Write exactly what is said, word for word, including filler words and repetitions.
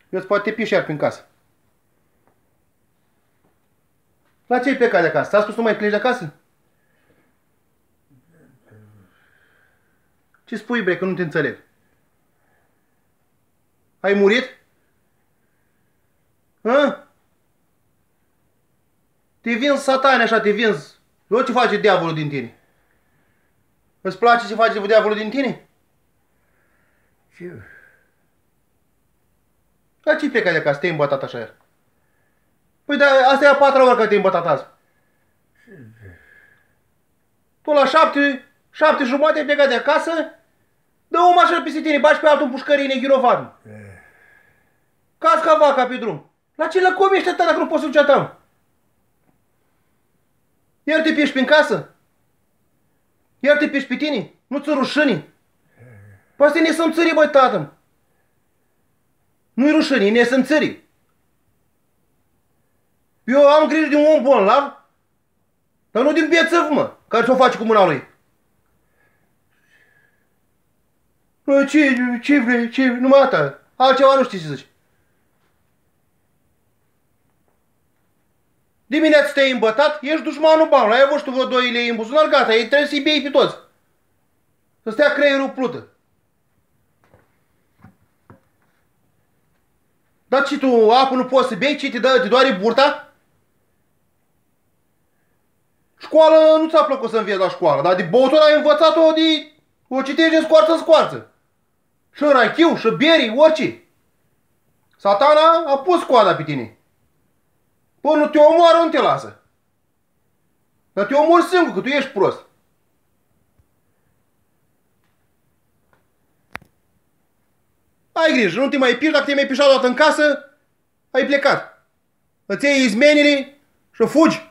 Eu-ți poate te piși iar prin casă. La ce ai plecat de acasă? Ți-a spus nu mai pleci de acasă? Ce spui, bre, că nu te înțeleg? Ai murit? Hă? Te vinzi satani așa, te vinzi. Eu ce face diavolul din tine? Îți place ce face diavolul din tine? Ce? La ce plecat de acasă? Te-ai îmbătat așa iar. Păi da, asta e a patra oară că te-ai îmbătat azi. Tu la șapte, șapte jumate ai plecat de acasă, dă o mașină peste tine, bași pe altul în pușcărie neghirovat. Cazi ca vaca pe drum. La ce lăcomești atâta dacă nu poți să duci a Iar te piești prin casă? Iar te piești pe tine? Nu-ți rușini? Păi asta e nesămțării, băi, tată. Nu-i rușini, e nesămțării. Eu am grijă de un om bolnav, dar nu din bețăv, mă, care ți-o face cu mâna lui. Bă, ce, ce vrei, ce, numai asta, altceva nu știi ce zici. Dimineața te-ai îmbătat, ești dușmanul banului, ai avut tu vreo doi lei în buzunar, gata, ei trebuie să-i bei pe toți. Să stea creierul plută. Dar ce tu apă nu poți să bei, ce te, dă, te doare burta? Școală nu ți-a plăcut să înveți la școală, dar de băutură ai învățat-o de... O citești din scoarță în scoarță. Și rachiu, și beri, orice. Satana a pus coada pe tine. Până nu te omoară, nu te lasă. Dar te omori singur, că tu ești prost. Ai grijă, nu te mai piși, dacă te-ai mai pișat odată în casă, ai plecat. Îți iei izmenile și fugi.